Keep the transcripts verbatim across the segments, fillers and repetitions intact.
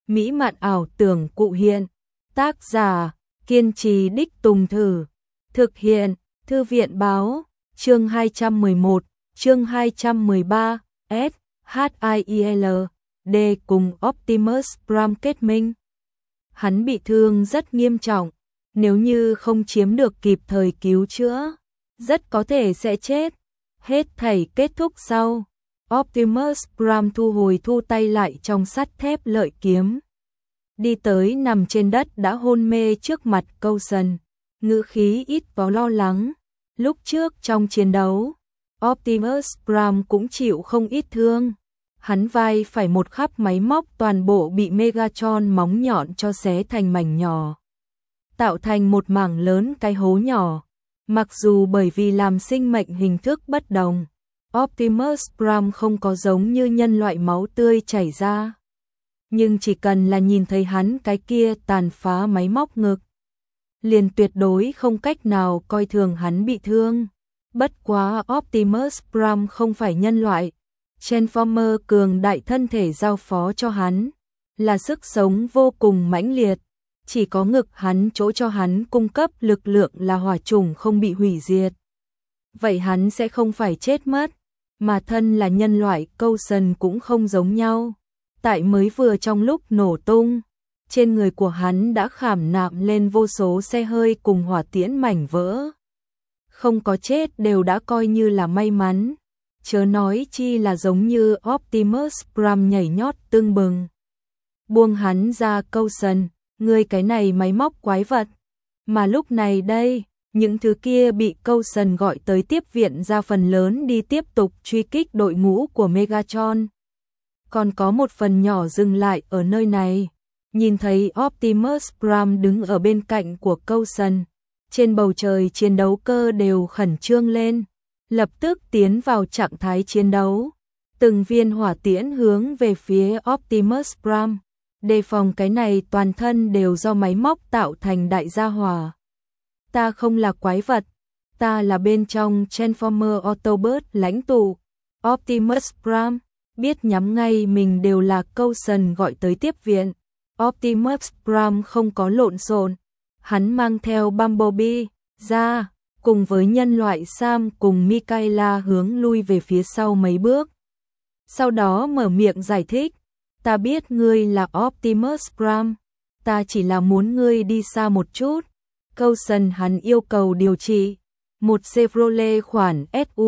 mỹ mạn ảo tưởng cụ hiện. Tác giả, kiên trì đích Tùng Thử. Thực hiện, Thư viện Báo. Chương hai trăm mười một, chương hai trăm mười ba, S, H I I L, D cùng Optimus Prime kết minh. Hắn bị thương rất nghiêm trọng, nếu như không chiếm được kịp thời cứu chữa, rất có thể sẽ chết. Hết thảy kết thúc sau, Optimus Prime thu hồi thu tay lại trong sắt thép lợi kiếm. Đi tới nằm trên đất đã hôn mê trước mặt Coulson, ngữ khí ít có lo lắng. Lúc trước trong chiến đấu, Optimus Prime cũng chịu không ít thương. Hắn vai phải một khắp máy móc toàn bộ bị Megatron móng nhọn cho xé thành mảnh nhỏ, tạo thành một mảng lớn cái hố nhỏ. Mặc dù bởi vì làm sinh mệnh hình thức bất đồng, Optimus Prime không có giống như nhân loại máu tươi chảy ra, nhưng chỉ cần là nhìn thấy hắn cái kia tàn phá máy móc ngực, liền tuyệt đối không cách nào coi thường hắn bị thương. Bất quá Optimus Prime không phải nhân loại, Transformer cường đại thân thể giao phó cho hắn là sức sống vô cùng mãnh liệt, chỉ có ngực hắn chỗ cho hắn cung cấp lực lượng là hỏa chủng không bị hủy diệt. Vậy hắn sẽ không phải chết mất, mà thân là nhân loại Coulson cũng không giống nhau. Tại mới vừa trong lúc nổ tung, trên người của hắn đã khảm nạm lên vô số xe hơi cùng hỏa tiễn mảnh vỡ. Không có chết đều đã coi như là may mắn, chớ nói chi là giống như Optimus Prime nhảy nhót tưng bừng. Buông hắn ra Coulson, ngươi cái này máy móc quái vật. Mà lúc này đây, những thứ kia bị Coulson gọi tới tiếp viện ra phần lớn đi tiếp tục truy kích đội ngũ của Megatron. Còn có một phần nhỏ dừng lại ở nơi này, nhìn thấy Optimus Prime đứng ở bên cạnh của Coulson. Trên bầu trời chiến đấu cơ đều khẩn trương lên, lập tức tiến vào trạng thái chiến đấu. Từng viên hỏa tiễn hướng về phía Optimus Prime, đề phòng cái này toàn thân đều do máy móc tạo thành đại gia hỏa. Ta không là quái vật, ta là bên trong Transformer Autobot lãnh tụ. Optimus Prime biết nhắm ngay mình đều là Coulson gọi tới tiếp viện. Optimus Prime không có lộn xộn, hắn mang theo Bumblebee ra, cùng với nhân loại Sam cùng Mikaela hướng lui về phía sau mấy bước. Sau đó mở miệng giải thích, ta biết ngươi là Optimus Prime, ta chỉ là muốn ngươi đi xa một chút. Coulson hắn yêu cầu điều trị. Một Chevrolet khoản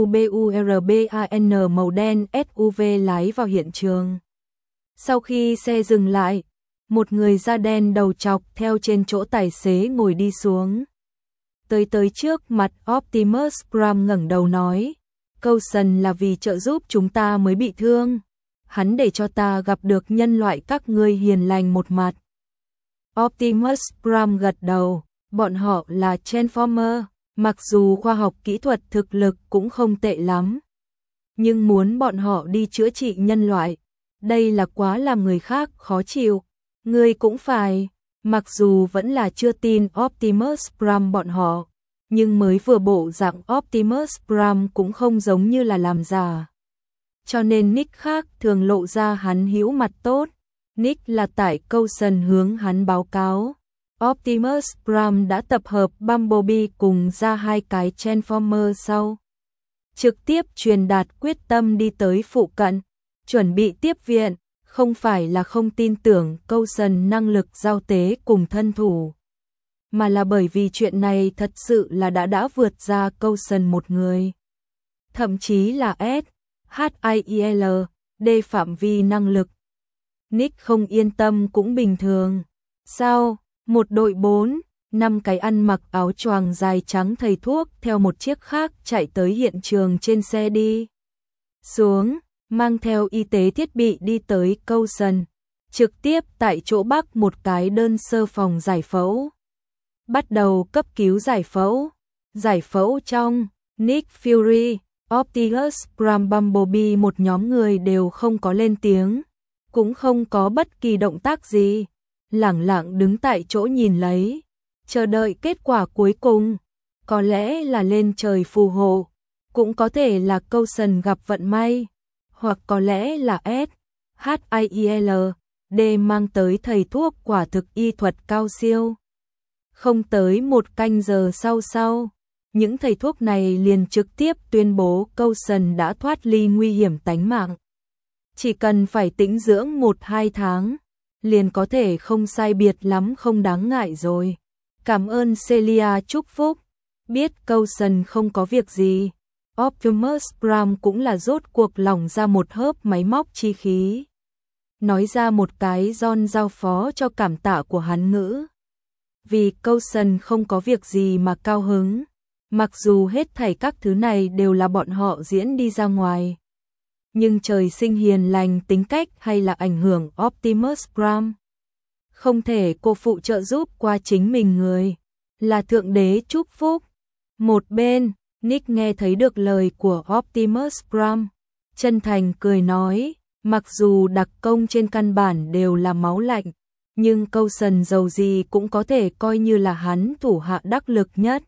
SUBURBAN màu đen ét u vê lái vào hiện trường. Sau khi xe dừng lại, một người da đen đầu trọc theo trên chỗ tài xế ngồi đi xuống. Tới tới trước mặt Optimus Prime ngẩng đầu nói, Coulson là vì trợ giúp chúng ta mới bị thương. Hắn để cho ta gặp được nhân loại các ngươi hiền lành một mặt. Optimus Prime gật đầu, bọn họ là Transformer, mặc dù khoa học kỹ thuật thực lực cũng không tệ lắm, nhưng muốn bọn họ đi chữa trị nhân loại, đây là quá làm người khác khó chịu. Ngươi cũng phải, mặc dù vẫn là chưa tin Optimus Prime bọn họ, nhưng mới vừa bộ dạng Optimus Prime cũng không giống như là làm giả. Cho nên Nick khác thường lộ ra hắn hữu mặt tốt. Nick là tại Coulson hướng hắn báo cáo, Optimus Prime đã tập hợp Bumblebee cùng ra hai cái Transformer sau. Trực tiếp truyền đạt quyết tâm đi tới phụ cận, chuẩn bị tiếp viện. Không phải là không tin tưởng Coulson năng lực giao tế cùng thân thủ, mà là bởi vì chuyện này thật sự là đã đã vượt ra Coulson một người. Thậm chí là S, H I I L, D phạm vi năng lực. Nick không yên tâm cũng bình thường. Sao, một đội bốn, năm cái ăn mặc áo choàng dài trắng thầy thuốc theo một chiếc khác chạy tới hiện trường trên xe đi xuống, mang theo y tế thiết bị đi tới Coulson, trực tiếp tại chỗ bắc một cái đơn sơ phòng giải phẫu. Bắt đầu cấp cứu giải phẫu. Giải phẫu trong, Nick Fury, Optimus Prime, Bumblebee một nhóm người đều không có lên tiếng, cũng không có bất kỳ động tác gì, lẳng lặng đứng tại chỗ nhìn lấy, chờ đợi kết quả cuối cùng. Có lẽ là lên trời phù hộ, cũng có thể là Coulson gặp vận may, hoặc có lẽ là S, H I I L, đê mang tới thầy thuốc quả thực y thuật cao siêu. Không tới một canh giờ sau sau, những thầy thuốc này liền trực tiếp tuyên bố Coulson đã thoát ly nguy hiểm tánh mạng. Chỉ cần phải tĩnh dưỡng một hai tháng, liền có thể không sai biệt lắm, không đáng ngại rồi. Cảm ơn Celia chúc phúc. Biết Coulson không có việc gì, Optimus Prime cũng là rốt cuộc lỏng ra một hớp máy móc chi khí. Nói ra một cái John giao phó cho cảm tạ của hắn ngữ. Vì Coulson không có việc gì mà cao hứng, mặc dù hết thảy các thứ này đều là bọn họ diễn đi ra ngoài. Nhưng trời sinh hiền lành tính cách hay là ảnh hưởng Optimus Prime. Không thể cô phụ trợ giúp qua chính mình người, là Thượng Đế chúc phúc. Một bên, Nick nghe thấy được lời của Optimus Prime, chân thành cười nói, mặc dù đặc công trên căn bản đều là máu lạnh, nhưng Coulson dầu gì cũng có thể coi như là hắn thủ hạ đắc lực nhất.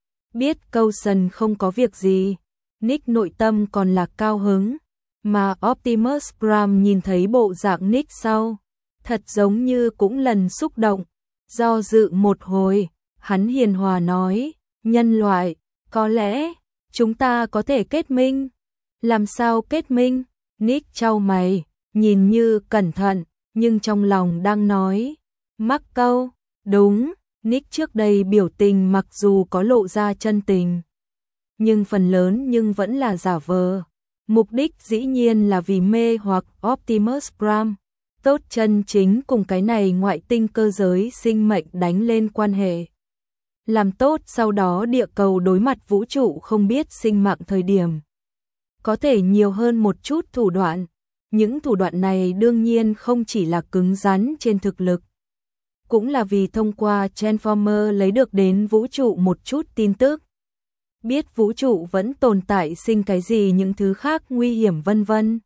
Biết Coulson không có việc gì, Nick nội tâm còn là cao hứng, mà Optimus Prime nhìn thấy bộ dạng Nick sau, thật giống như cũng lần xúc động, do dự một hồi, hắn hiền hòa nói, nhân loại, có lẽ chúng ta có thể kết minh. Làm sao kết minh? Nick chau mày, nhìn như cẩn thận, nhưng trong lòng đang nói, mắc câu. Đúng, Nick trước đây biểu tình mặc dù có lộ ra chân tình, nhưng phần lớn nhưng vẫn là giả vờ. Mục đích dĩ nhiên là vì mê hoặc Optimus Prime, tốt chân chính cùng cái này ngoại tinh cơ giới sinh mệnh đánh lên quan hệ. Làm tốt sau đó địa cầu đối mặt vũ trụ không biết sinh mạng thời điểm. Có thể nhiều hơn một chút thủ đoạn. Những thủ đoạn này đương nhiên không chỉ là cứng rắn trên thực lực, cũng là vì thông qua Transformer lấy được đến vũ trụ một chút tin tức. Biết vũ trụ vẫn tồn tại sinh cái gì, những thứ khác nguy hiểm vân vân.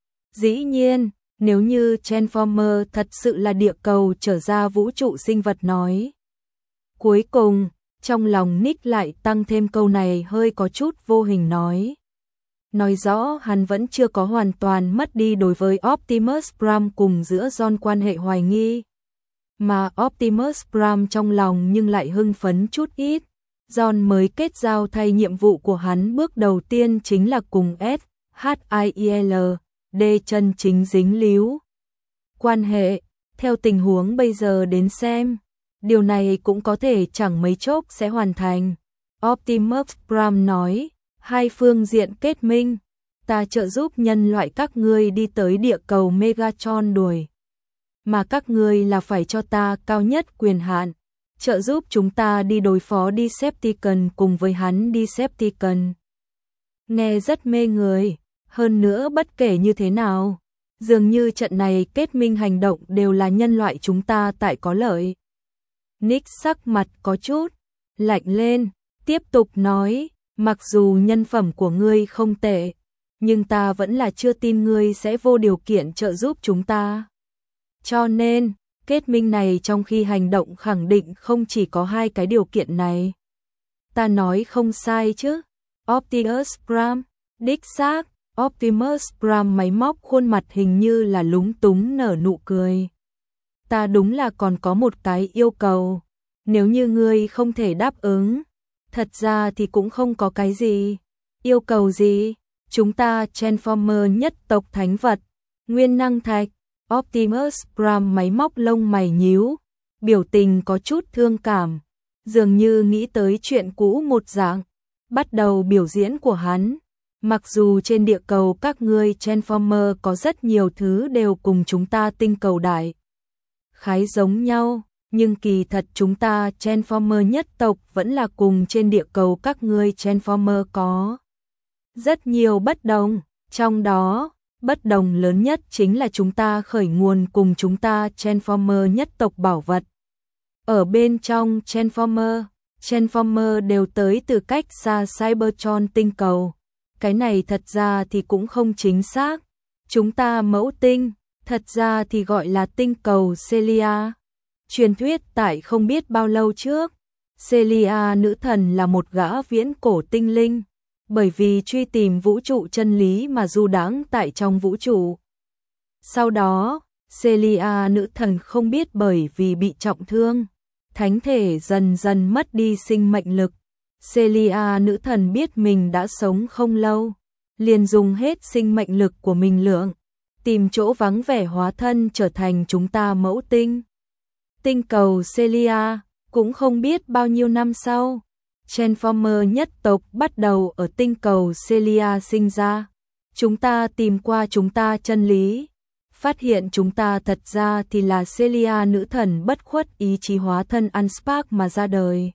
Dĩ nhiên, nếu như Transformer thật sự là địa cầu trở ra vũ trụ sinh vật nói. Cuối cùng, trong lòng Nick lại tăng thêm câu này hơi có chút vô hình nói. Nói rõ hắn vẫn chưa có hoàn toàn mất đi đối với Optimus Prime cùng giữa John quan hệ hoài nghi. Mà Optimus Prime trong lòng nhưng lại hưng phấn chút ít. John mới kết giao thay nhiệm vụ của hắn bước đầu tiên chính là cùng S H I E L D chân chính dính líu. Quan hệ, theo tình huống bây giờ đến xem, điều này cũng có thể chẳng mấy chốc sẽ hoàn thành. Optimus Prime nói, hai phương diện kết minh, ta trợ giúp nhân loại các ngươi đi tới địa cầu Megatron đuổi. Mà các ngươi là phải cho ta cao nhất quyền hạn, trợ giúp chúng ta đi đối phó Decepticon cùng với hắn Decepticon. Nghe rất mê người, hơn nữa bất kể như thế nào, dường như trận này kết minh hành động đều là nhân loại chúng ta tại có lợi. Nick sắc mặt có chút lạnh lên, tiếp tục nói, mặc dù nhân phẩm của ngươi không tệ, nhưng ta vẫn là chưa tin ngươi sẽ vô điều kiện trợ giúp chúng ta. Cho nên, kết minh này trong khi hành động khẳng định không chỉ có hai cái điều kiện này. Ta nói không sai chứ? Optimus Prime, đích xác, Optimus Prime máy móc khuôn mặt hình như là lúng túng nở nụ cười. Ta đúng là còn có một cái yêu cầu, nếu như ngươi không thể đáp ứng, thật ra thì cũng không có cái gì. Yêu cầu gì? Chúng ta Transformer nhất tộc thánh vật, nguyên năng thạch. Optimus Prime máy móc lông mày nhíu, biểu tình có chút thương cảm, dường như nghĩ tới chuyện cũ một dạng. Bắt đầu biểu diễn của hắn, mặc dù trên địa cầu các ngươi Transformer có rất nhiều thứ đều cùng chúng ta tinh cầu đại khái giống nhau, nhưng kỳ thật chúng ta Transformer nhất tộc vẫn là cùng trên địa cầu các ngươi Transformer có rất nhiều bất đồng, trong đó bất đồng lớn nhất chính là chúng ta khởi nguồn cùng chúng ta Transformer nhất tộc bảo vật. Ở bên trong Transformer, Transformer đều tới từ cách xa Cybertron tinh cầu. Cái này thật ra thì cũng không chính xác. Chúng ta mẫu tinh, thật ra thì gọi là tinh cầu Celia. Truyền thuyết tại không biết bao lâu trước, Celia nữ thần là một gã viễn cổ tinh linh, bởi vì truy tìm vũ trụ chân lý mà du đãng tại trong vũ trụ. Sau đó, Celia nữ thần không biết bởi vì bị trọng thương, thánh thể dần dần mất đi sinh mệnh lực. Celia nữ thần biết mình đã sống không lâu, liền dùng hết sinh mệnh lực của mình lượng, tìm chỗ vắng vẻ hóa thân trở thành chúng ta mẫu tinh. Tinh cầu Celia, cũng không biết bao nhiêu năm sau, Transformer nhất tộc bắt đầu ở tinh cầu Celia sinh ra. Chúng ta tìm qua chúng ta chân lý, phát hiện chúng ta thật ra thì là Celia nữ thần bất khuất ý chí hóa thân Unspark mà ra đời.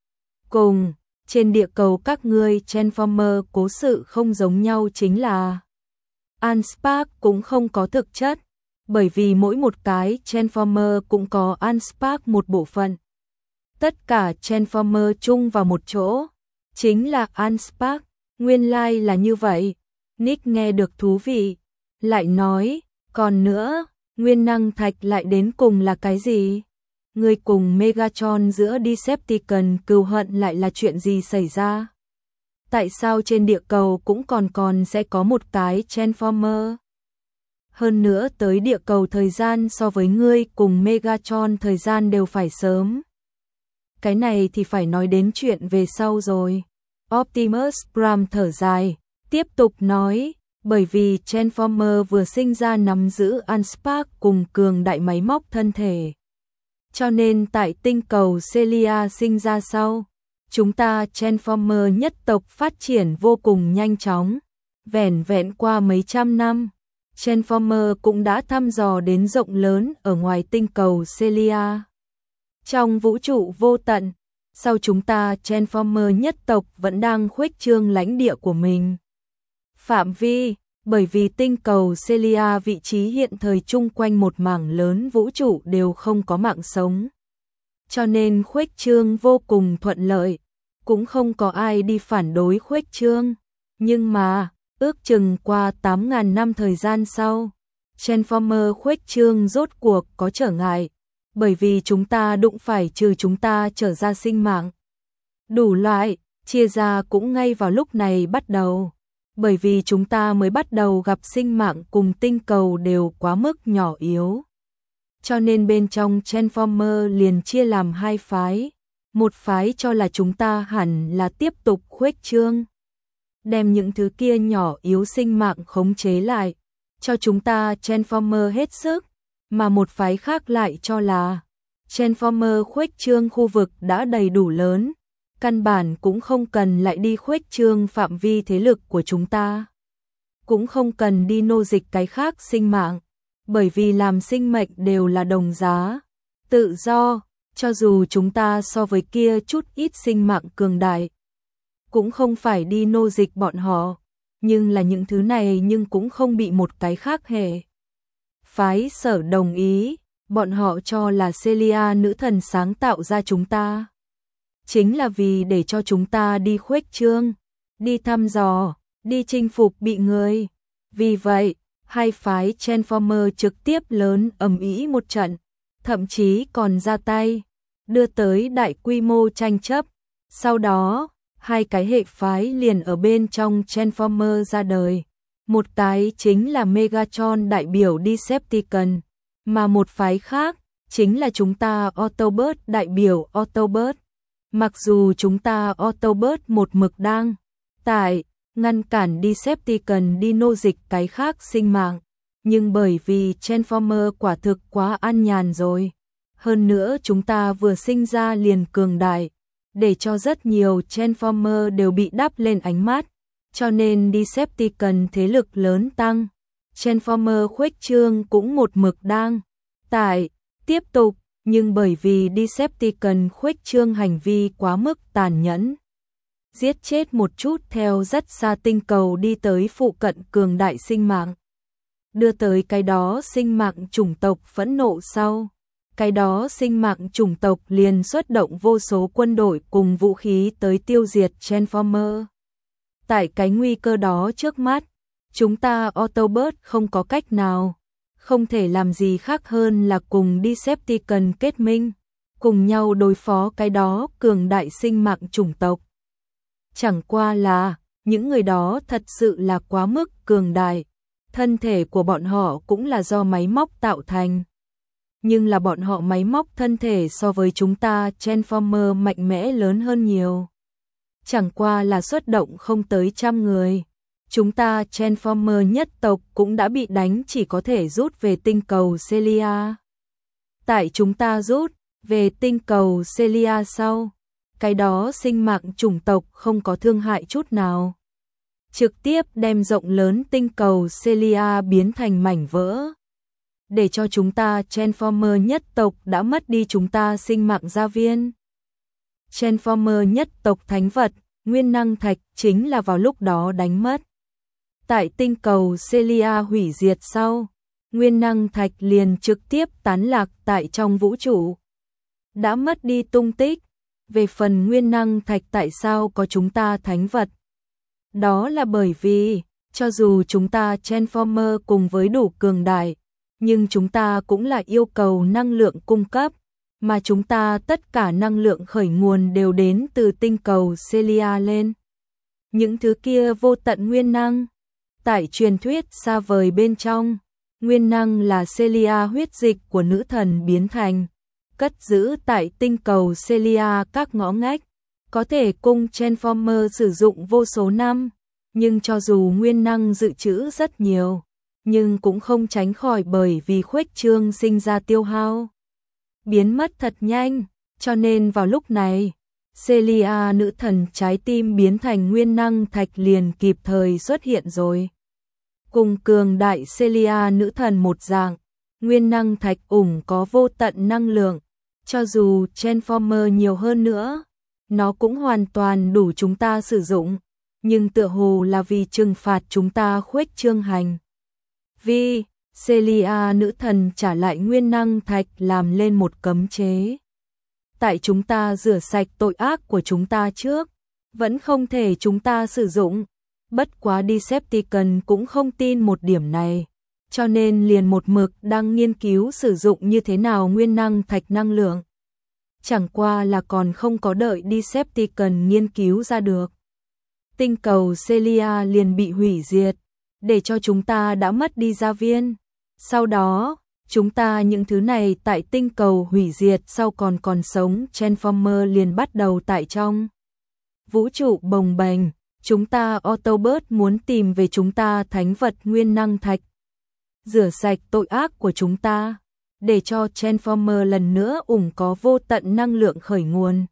Cùng, trên địa cầu các ngươi Transformer cố sự không giống nhau chính là Unspark cũng không có thực chất, bởi vì mỗi một cái Transformer cũng có Unspark một bộ phận. Tất cả Transformer chung vào một chỗ, chính là Unspark, nguyên lai là như vậy. Nick nghe được thú vị, lại nói, còn nữa, nguyên năng thạch lại đến cùng là cái gì? Người cùng Megatron giữa Decepticon cừu hận lại là chuyện gì xảy ra? Tại sao trên địa cầu cũng còn còn sẽ có một cái Transformer? Hơn nữa tới địa cầu thời gian so với ngươi cùng Megatron thời gian đều phải sớm. Cái này thì phải nói đến chuyện về sau rồi. Optimus Prime thở dài, tiếp tục nói, bởi vì Transformer vừa sinh ra nắm giữ Unspark cùng cường đại máy móc thân thể. Cho nên tại tinh cầu Celia sinh ra sau, chúng ta Transformer nhất tộc phát triển vô cùng nhanh chóng. Vẻn vẹn qua mấy trăm năm, Transformer cũng đã thăm dò đến rộng lớn ở ngoài tinh cầu Celia. Trong vũ trụ vô tận, sau chúng ta Transformer nhất tộc vẫn đang khuếch trương lãnh địa của mình. Phạm vi, bởi vì tinh cầu Celia vị trí hiện thời chung quanh một mảng lớn vũ trụ đều không có mạng sống. Cho nên khuếch trương vô cùng thuận lợi, cũng không có ai đi phản đối khuếch trương. Nhưng mà, ước chừng qua tám nghìn năm thời gian sau, Transformer khuếch trương rốt cuộc có trở ngại, bởi vì chúng ta đụng phải trừ chúng ta trở ra sinh mạng. Đủ loại, chia ra cũng ngay vào lúc này bắt đầu. Bởi vì chúng ta mới bắt đầu gặp sinh mạng cùng tinh cầu đều quá mức nhỏ yếu. Cho nên bên trong Transformer liền chia làm hai phái. Một phái cho là chúng ta hẳn là tiếp tục khuếch trương, đem những thứ kia nhỏ yếu sinh mạng khống chế lại, cho chúng ta Transformer hết sức. Mà một phái khác lại cho là Transformer khuếch trương khu vực đã đầy đủ lớn, căn bản cũng không cần lại đi khuếch trương phạm vi thế lực của chúng ta. Cũng không cần đi nô dịch cái khác sinh mạng, bởi vì làm sinh mệnh đều là đồng giá, tự do, cho dù chúng ta so với kia chút ít sinh mạng cường đại, cũng không phải đi nô dịch bọn họ, nhưng là những thứ này nhưng cũng không bị một cái khác hệ phái sở đồng ý, bọn họ cho là Celia nữ thần sáng tạo ra chúng ta. Chính là vì để cho chúng ta đi khuếch trương, đi thăm dò, đi chinh phục bị người. Vì vậy, hai phái Transformer trực tiếp lớn ầm ĩ một trận, thậm chí còn ra tay, đưa tới đại quy mô tranh chấp. Sau đó, hai cái hệ phái liền ở bên trong Transformer ra đời. Một cái chính là Megatron đại biểu Decepticon, mà một phái khác chính là chúng ta Autobot đại biểu Autobot. Mặc dù chúng ta Autobot một mực đang tại ngăn cản Decepticon đi nô dịch cái khác sinh mạng, nhưng bởi vì Transformer quả thực quá an nhàn rồi. Hơn nữa chúng ta vừa sinh ra liền cường đại, để cho rất nhiều Transformer đều bị đắp lên ánh mắt, cho nên Decepticon thế lực lớn tăng. Transformer khuếch trương cũng một mực đang tại tiếp tục, nhưng bởi vì Decepticon khuếch trương hành vi quá mức tàn nhẫn, giết chết một chút theo rất xa tinh cầu đi tới phụ cận cường đại sinh mạng, đưa tới cái đó sinh mạng chủng tộc phẫn nộ sau. Cái đó sinh mạng chủng tộc liền xuất động vô số quân đội cùng vũ khí tới tiêu diệt Transformer. Tại cái nguy cơ đó trước mắt, chúng ta Autobot không có cách nào, không thể làm gì khác hơn là cùng Decepticon kết minh, cùng nhau đối phó cái đó cường đại sinh mạng chủng tộc. Chẳng qua là, những người đó thật sự là quá mức cường đại, thân thể của bọn họ cũng là do máy móc tạo thành. Nhưng là bọn họ máy móc thân thể so với chúng ta Transformer mạnh mẽ lớn hơn nhiều. Chẳng qua là xuất động không tới trăm người. Chúng ta Transformer nhất tộc cũng đã bị đánh, chỉ có thể rút về tinh cầu Celia. Tại chúng ta rút về tinh cầu Celia sau, cái đó sinh mạng chủng tộc không có thương hại chút nào. Trực tiếp đem rộng lớn tinh cầu Celia biến thành mảnh vỡ. Để cho chúng ta Transformer nhất tộc đã mất đi chúng ta sinh mạng gia viên. Transformer nhất tộc thánh vật, nguyên năng thạch chính là vào lúc đó đánh mất. Tại tinh cầu Celia hủy diệt sau, nguyên năng thạch liền trực tiếp tán lạc tại trong vũ trụ. Đã mất đi tung tích. Về phần nguyên năng thạch tại sao có chúng ta thánh vật? Đó là bởi vì, cho dù chúng ta Transformer cùng với đủ cường đại, nhưng chúng ta cũng là yêu cầu năng lượng cung cấp, mà chúng ta tất cả năng lượng khởi nguồn đều đến từ tinh cầu Celia lên. Những thứ kia vô tận nguyên năng, tại truyền thuyết xa vời bên trong, nguyên năng là Celia huyết dịch của nữ thần biến thành, cất giữ tại tinh cầu Celia các ngõ ngách, có thể cung Transformer sử dụng vô số năm, nhưng cho dù nguyên năng dự trữ rất nhiều, nhưng cũng không tránh khỏi bởi vì khuếch trương sinh ra tiêu hao. Biến mất thật nhanh, cho nên vào lúc này, Celia nữ thần trái tim biến thành nguyên năng thạch liền kịp thời xuất hiện rồi. Cùng cường đại Celia nữ thần một dạng, nguyên năng thạch ủng có vô tận năng lượng, cho dù Transformer nhiều hơn nữa, nó cũng hoàn toàn đủ chúng ta sử dụng, nhưng tựa hồ là vì trừng phạt chúng ta khuếch trương hành. Vì Celia nữ thần trả lại nguyên năng thạch làm lên một cấm chế. Tại chúng ta rửa sạch tội ác của chúng ta trước, vẫn không thể chúng ta sử dụng. Bất quá Decepticon cũng không tin một điểm này, cho nên liền một mực đang nghiên cứu sử dụng như thế nào nguyên năng thạch năng lượng. Chẳng qua là còn không có đợi Decepticon nghiên cứu ra được. Tinh cầu Celia liền bị hủy diệt, để cho chúng ta đã mất đi gia viên. Sau đó, chúng ta những thứ này tại tinh cầu hủy diệt sau còn còn sống Transformer liền bắt đầu tại trong vũ trụ bồng bềnh. Chúng ta Autobot muốn tìm về chúng ta thánh vật nguyên năng thạch, rửa sạch tội ác của chúng ta, để cho Transformer lần nữa ủng có vô tận năng lượng khởi nguồn.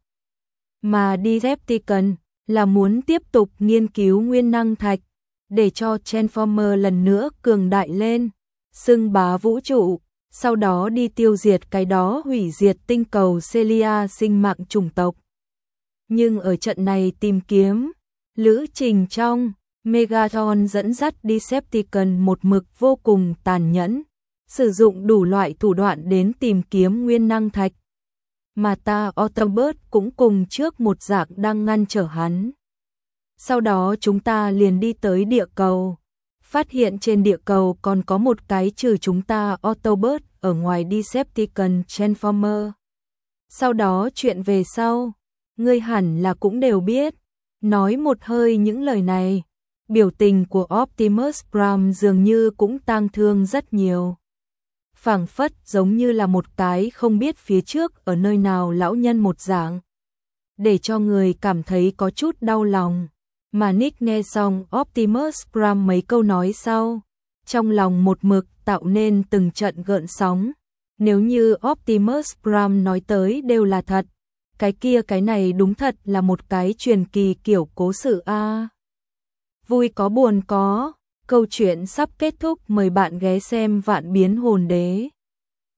Mà Decepticon là muốn tiếp tục nghiên cứu nguyên năng thạch, để cho Transformer lần nữa cường đại lên, xưng bá vũ trụ, sau đó đi tiêu diệt cái đó hủy diệt tinh cầu Celia sinh mạng chủng tộc. Nhưng ở trận này tìm kiếm, lữ trình trong, Megatron dẫn dắt Decepticon một mực vô cùng tàn nhẫn, sử dụng đủ loại thủ đoạn đến tìm kiếm nguyên năng thạch. Mà ta Autobot cũng cùng trước một dạng đang ngăn trở hắn. Sau đó chúng ta liền đi tới địa cầu, phát hiện trên địa cầu còn có một cái trừ chúng ta Autobot ở ngoài Decepticon Transformer. Sau đó chuyện về sau, ngươi hẳn là cũng đều biết. Nói một hơi những lời này, biểu tình của Optimus Prime dường như cũng tang thương rất nhiều. Phảng phất giống như là một cái không biết phía trước ở nơi nào lão nhân một dạng, để cho người cảm thấy có chút đau lòng. Mà Nick nghe xong Optimus Prime mấy câu nói sau, trong lòng một mực tạo nên từng trận gợn sóng. Nếu như Optimus Prime nói tới đều là thật, cái kia cái này đúng thật là một cái truyền kỳ kiểu cố sự a. À. Vui có buồn có, câu chuyện sắp kết thúc, mời bạn ghé xem Vạn Biến Hồn Đế.